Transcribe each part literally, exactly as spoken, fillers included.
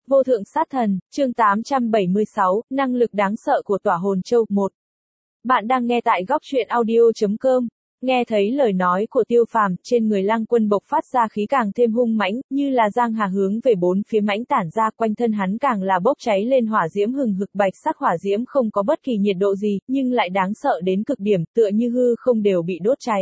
Vô thượng sát thần, chương tám trăm bảy mươi sáu, năng lực đáng sợ của tỏa hồn châu, một. Bạn đang nghe tại góc truyện audio.com. Nghe thấy lời nói của Tiêu Phàm, trên người Lăng Quân bộc phát ra khí càng thêm hung mãnh, như là giang hà hướng về bốn phía mãnh tản ra, quanh thân hắn càng là bốc cháy lên hỏa diễm hừng hực, bạch sắc hỏa diễm không có bất kỳ nhiệt độ gì, nhưng lại đáng sợ đến cực điểm, tựa như hư không đều bị đốt cháy.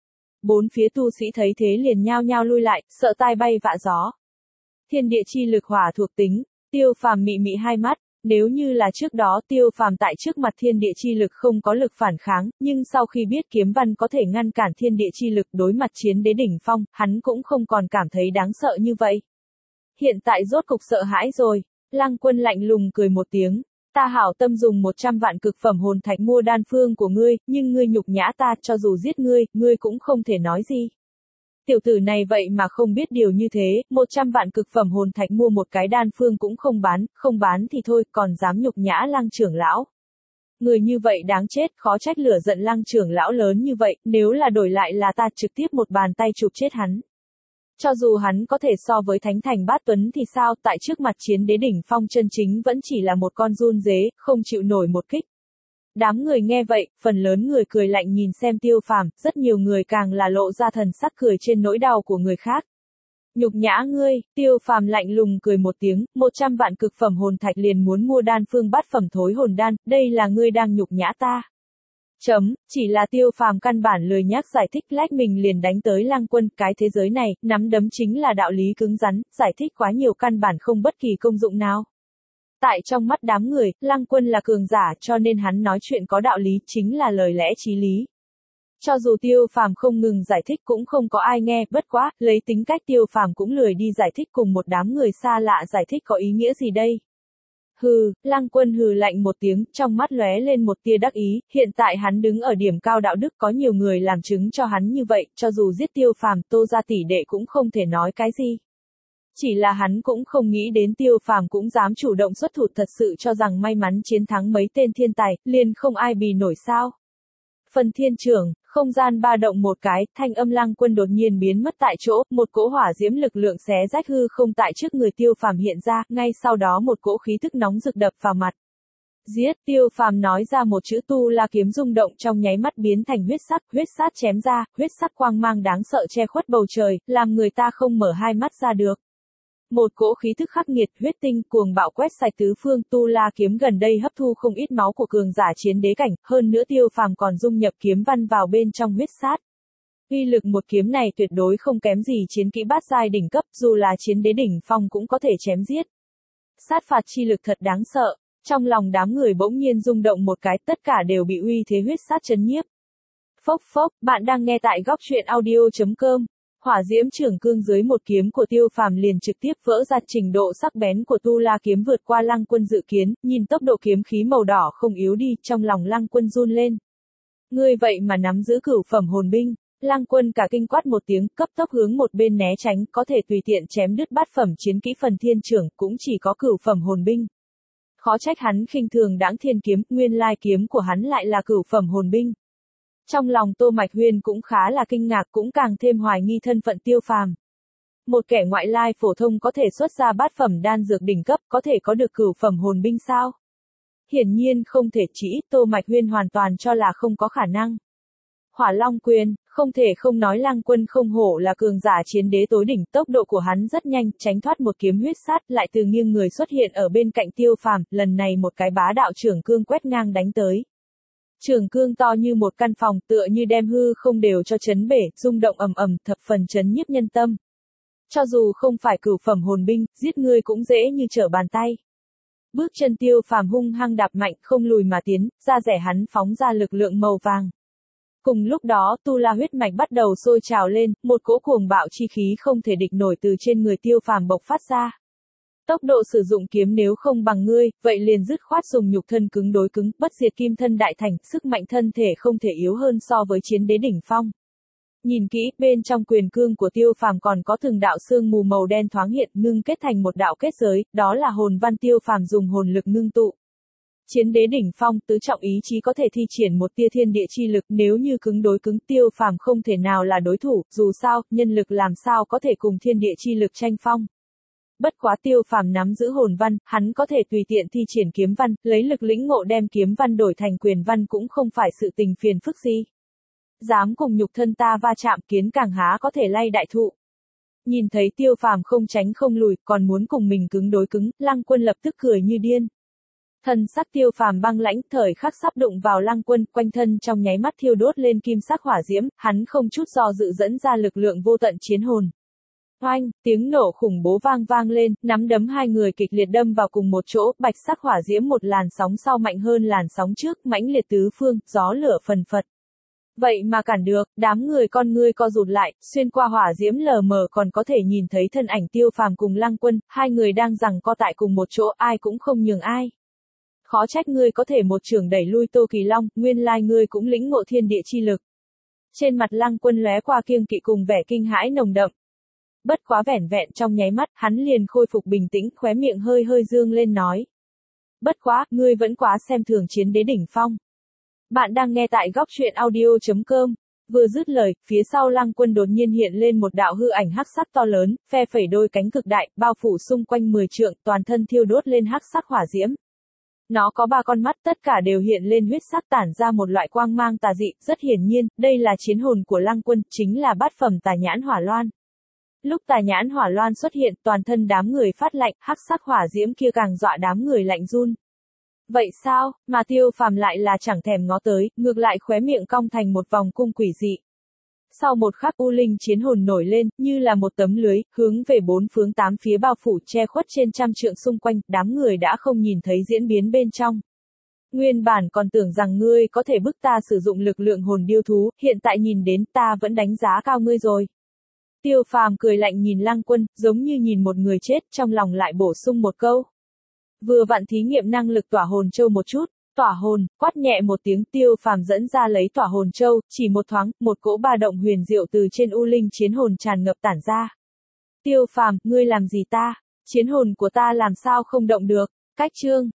Bốn phía tu sĩ thấy thế liền nhao nhao lui lại, sợ tai bay vạ gió. Thiên địa chi lực hỏa thuộc tính, Tiêu Phàm mị mị hai mắt, nếu như là trước đó Tiêu Phàm tại trước mặt thiên địa chi lực không có lực phản kháng, nhưng sau khi biết kiếm văn có thể ngăn cản thiên địa chi lực đối mặt chiến đế đỉnh phong, hắn cũng không còn cảm thấy đáng sợ như vậy. Hiện tại rốt cục sợ hãi rồi, Lăng Quân lạnh lùng cười một tiếng, ta hảo tâm dùng một trăm vạn cực phẩm hồn thạch mua đan phương của ngươi, nhưng ngươi nhục nhã ta, cho dù giết ngươi, ngươi cũng không thể nói gì. Tiểu tử này vậy mà không biết điều như thế, một trăm vạn cực phẩm hồn thạch mua một cái đan phương cũng không bán, không bán thì thôi, còn dám nhục nhã Lăng trưởng lão. Người như vậy đáng chết, khó trách lửa giận Lăng trưởng lão lớn như vậy, nếu là đổi lại là ta trực tiếp một bàn tay chụp chết hắn. Cho dù hắn có thể so với Thánh Thành Bát Tuấn thì sao, tại trước mặt chiến đế đỉnh phong chân chính vẫn chỉ là một con run dế, không chịu nổi một kích. Đám người nghe vậy, phần lớn người cười lạnh nhìn xem Tiêu Phàm, rất nhiều người càng là lộ ra thần sắc cười trên nỗi đau của người khác. Nhục nhã ngươi, Tiêu Phàm lạnh lùng cười một tiếng, một trăm vạn cực phẩm hồn thạch liền muốn mua đan phương bát phẩm thối hồn đan, đây là ngươi đang nhục nhã ta. Chấm, chỉ là Tiêu Phàm căn bản lười nhắc giải thích, lách mình liền đánh tới Lăng Quân, cái thế giới này, nắm đấm chính là đạo lý cứng rắn, giải thích quá nhiều căn bản không bất kỳ công dụng nào. Tại trong mắt đám người, Lăng Quân là cường giả cho nên hắn nói chuyện có đạo lý, chính là lời lẽ chí lý. Cho dù Tiêu Phàm không ngừng giải thích cũng không có ai nghe, bất quá, lấy tính cách Tiêu Phàm cũng lười đi giải thích cùng một đám người xa lạ giải thích có ý nghĩa gì đây. Hừ, Lăng Quân hừ lạnh một tiếng, trong mắt lóe lên một tia đắc ý, hiện tại hắn đứng ở điểm cao đạo đức có nhiều người làm chứng cho hắn như vậy, cho dù giết Tiêu Phàm, Tô gia tỷ đệ cũng không thể nói cái gì. Chỉ là hắn cũng không nghĩ đến Tiêu Phàm cũng dám chủ động xuất thủ, thật sự cho rằng may mắn chiến thắng mấy tên thiên tài, liền không ai bì nổi sao. Phần thiên trưởng, không gian ba động một cái, thanh âm Lăng Quân đột nhiên biến mất tại chỗ, một cỗ hỏa diễm lực lượng xé rách hư không tại trước người Tiêu Phàm hiện ra, ngay sau đó một cỗ khí thức nóng rực đập vào mặt. Giết, Tiêu Phàm nói ra một chữ, tu la kiếm rung động trong nháy mắt biến thành huyết sắc, huyết sát chém ra, huyết sắc quang mang đáng sợ che khuất bầu trời, làm người ta không mở hai mắt ra được. Một cỗ khí thức khắc nghiệt, huyết tinh, cuồng bạo quét sạch tứ phương, tu la kiếm gần đây hấp thu không ít máu của cường giả chiến đế cảnh, hơn nữa Tiêu Phàm còn dung nhập kiếm văn vào bên trong huyết sát. Uy lực một kiếm này tuyệt đối không kém gì chiến kỹ bát giai đỉnh cấp, dù là chiến đế đỉnh phong cũng có thể chém giết. Sát phạt chi lực thật đáng sợ, trong lòng đám người bỗng nhiên rung động một cái, tất cả đều bị uy thế huyết sát chấn nhiếp. Phốc phốc, bạn đang nghe tại góc truyện audio.com. Hỏa diễm trưởng cương dưới một kiếm của Tiêu Phàm liền trực tiếp vỡ ra, trình độ sắc bén của tu la kiếm vượt qua Lăng Quân dự kiến, nhìn tốc độ kiếm khí màu đỏ không yếu đi, trong lòng Lăng Quân run lên. Ngươi vậy mà nắm giữ cửu phẩm hồn binh, Lăng Quân cả kinh quát một tiếng, cấp tốc hướng một bên né tránh, có thể tùy tiện chém đứt bát phẩm chiến kỹ phần thiên trưởng, cũng chỉ có cửu phẩm hồn binh. Khó trách hắn khinh thường đãng thiên kiếm, nguyên lai kiếm của hắn lại là cửu phẩm hồn binh. Trong lòng Tô Mạch Huyên cũng khá là kinh ngạc, cũng càng thêm hoài nghi thân phận Tiêu Phàm. Một kẻ ngoại lai phổ thông có thể xuất ra bát phẩm đan dược đỉnh cấp, có thể có được cửu phẩm hồn binh sao? Hiển nhiên không thể, chỉ ít Tô Mạch Huyên hoàn toàn cho là không có khả năng. Hỏa Long Quyền, không thể không nói Lăng Quân không hổ là cường giả chiến đế tối đỉnh, tốc độ của hắn rất nhanh, tránh thoát một kiếm huyết sát, lại từ nghiêng người xuất hiện ở bên cạnh Tiêu Phàm, lần này một cái bá đạo trưởng cương quét ngang đánh tới. Trường cương to như một căn phòng, tựa như đem hư không đều cho chấn bể, rung động ầm ầm, thập phần chấn nhiếp nhân tâm. Cho dù không phải cửu phẩm hồn binh, giết ngươi cũng dễ như trở bàn tay. Bước chân Tiêu Phàm hung hăng đạp mạnh, không lùi mà tiến, da rẻ hắn phóng ra lực lượng màu vàng. Cùng lúc đó, tu la huyết mạch bắt đầu sôi trào lên, một cỗ cuồng bạo chi khí không thể địch nổi từ trên người Tiêu Phàm bộc phát ra. Tốc độ sử dụng kiếm nếu không bằng ngươi, vậy liền dứt khoát dùng nhục thân cứng đối cứng, bất diệt kim thân đại thành, sức mạnh thân thể không thể yếu hơn so với chiến đế đỉnh phong. Nhìn kỹ, bên trong quyền cương của Tiêu Phàm còn có từng đạo sương mù màu đen thoáng hiện, ngưng kết thành một đạo kết giới, đó là hồn văn Tiêu Phàm dùng hồn lực ngưng tụ. Chiến đế đỉnh phong, tứ trọng ý chí có thể thi triển một tia thiên địa chi lực, nếu như cứng đối cứng Tiêu Phàm không thể nào là đối thủ, dù sao, nhân lực làm sao có thể cùng thiên địa chi lực tranh phong. bất quá Tiêu Phàm nắm giữ hồn văn, hắn có thể tùy tiện thi triển kiếm văn, lấy lực lĩnh ngộ đem kiếm văn đổi thành quyền văn cũng không phải sự tình phiền phức gì. Dám cùng nhục thân ta va chạm, kiến càng há có thể lay đại thụ. Nhìn thấy Tiêu Phàm không tránh không lùi, còn muốn cùng mình cứng đối cứng, Lăng Quân lập tức cười như điên. Thân sắc Tiêu Phàm băng lãnh, thời khắc sắp đụng vào Lăng Quân, quanh thân trong nháy mắt thiêu đốt lên kim sắc hỏa diễm, hắn không chút do dự dẫn ra lực lượng vô tận chiến hồn. Oanh, tiếng nổ khủng bố vang vang lên, nắm đấm hai người kịch liệt đâm vào cùng một chỗ, bạch sắc hỏa diễm một làn sóng sau mạnh hơn làn sóng trước, mãnh liệt tứ phương, gió lửa phần phật. Vậy mà cản được, đám người con ngươi co rụt lại, xuyên qua hỏa diễm lờ mờ còn có thể nhìn thấy thân ảnh Tiêu Phàm cùng Lăng Quân, hai người đang giằng co tại cùng một chỗ, ai cũng không nhường ai. Khó trách ngươi có thể một chưởng đẩy lui Tô Kỳ Long, nguyên lai ngươi cũng lĩnh ngộ thiên địa chi lực. Trên mặt Lăng Quân lóe qua kiêng kỵ cùng vẻ kinh hãi nồng đậm. Bất quá vẻn vẹn trong nháy mắt, hắn liền khôi phục bình tĩnh, khóe miệng hơi hơi dương lên nói. Bất quá, ngươi vẫn quá xem thường chiến đế đỉnh phong. Bạn đang nghe tại góc truyện audio chấm com. Vừa dứt lời, phía sau Lăng Quân đột nhiên hiện lên một đạo hư ảnh hắc sắc to lớn, phe phẩy đôi cánh cực đại, bao phủ xung quanh mười trượng, toàn thân thiêu đốt lên hắc sắc hỏa diễm. Nó có ba con mắt, tất cả đều hiện lên huyết sắc tản ra một loại quang mang tà dị, rất hiển nhiên, đây là chiến hồn của Lăng Quân, chính là bát phẩm tà nhãn hỏa loan. Lúc tà nhãn hỏa loan xuất hiện, toàn thân đám người phát lạnh, hắc sắc hỏa diễm kia càng dọa đám người lạnh run. Vậy sao, mà Tiêu Phàm lại là chẳng thèm ngó tới, ngược lại khóe miệng cong thành một vòng cung quỷ dị. Sau một khắc U Linh chiến hồn nổi lên, như là một tấm lưới, hướng về bốn phương tám phía bao phủ che khuất trên trăm trượng xung quanh, đám người đã không nhìn thấy diễn biến bên trong. Nguyên bản còn tưởng rằng ngươi có thể bức ta sử dụng lực lượng hồn điêu thú, hiện tại nhìn đến ta vẫn đánh giá cao ngươi rồi. Tiêu Phàm cười lạnh nhìn Lăng Quân, giống như nhìn một người chết, trong lòng lại bổ sung một câu. Vừa vặn thí nghiệm năng lực tỏa hồn châu một chút, tỏa hồn, quát nhẹ một tiếng, Tiêu Phàm dẫn ra lấy tỏa hồn châu, chỉ một thoáng, một cỗ ba động huyền diệu từ trên U Linh chiến hồn tràn ngập tản ra. Tiêu Phàm, ngươi làm gì ta? Chiến hồn của ta làm sao không động được? Cách chương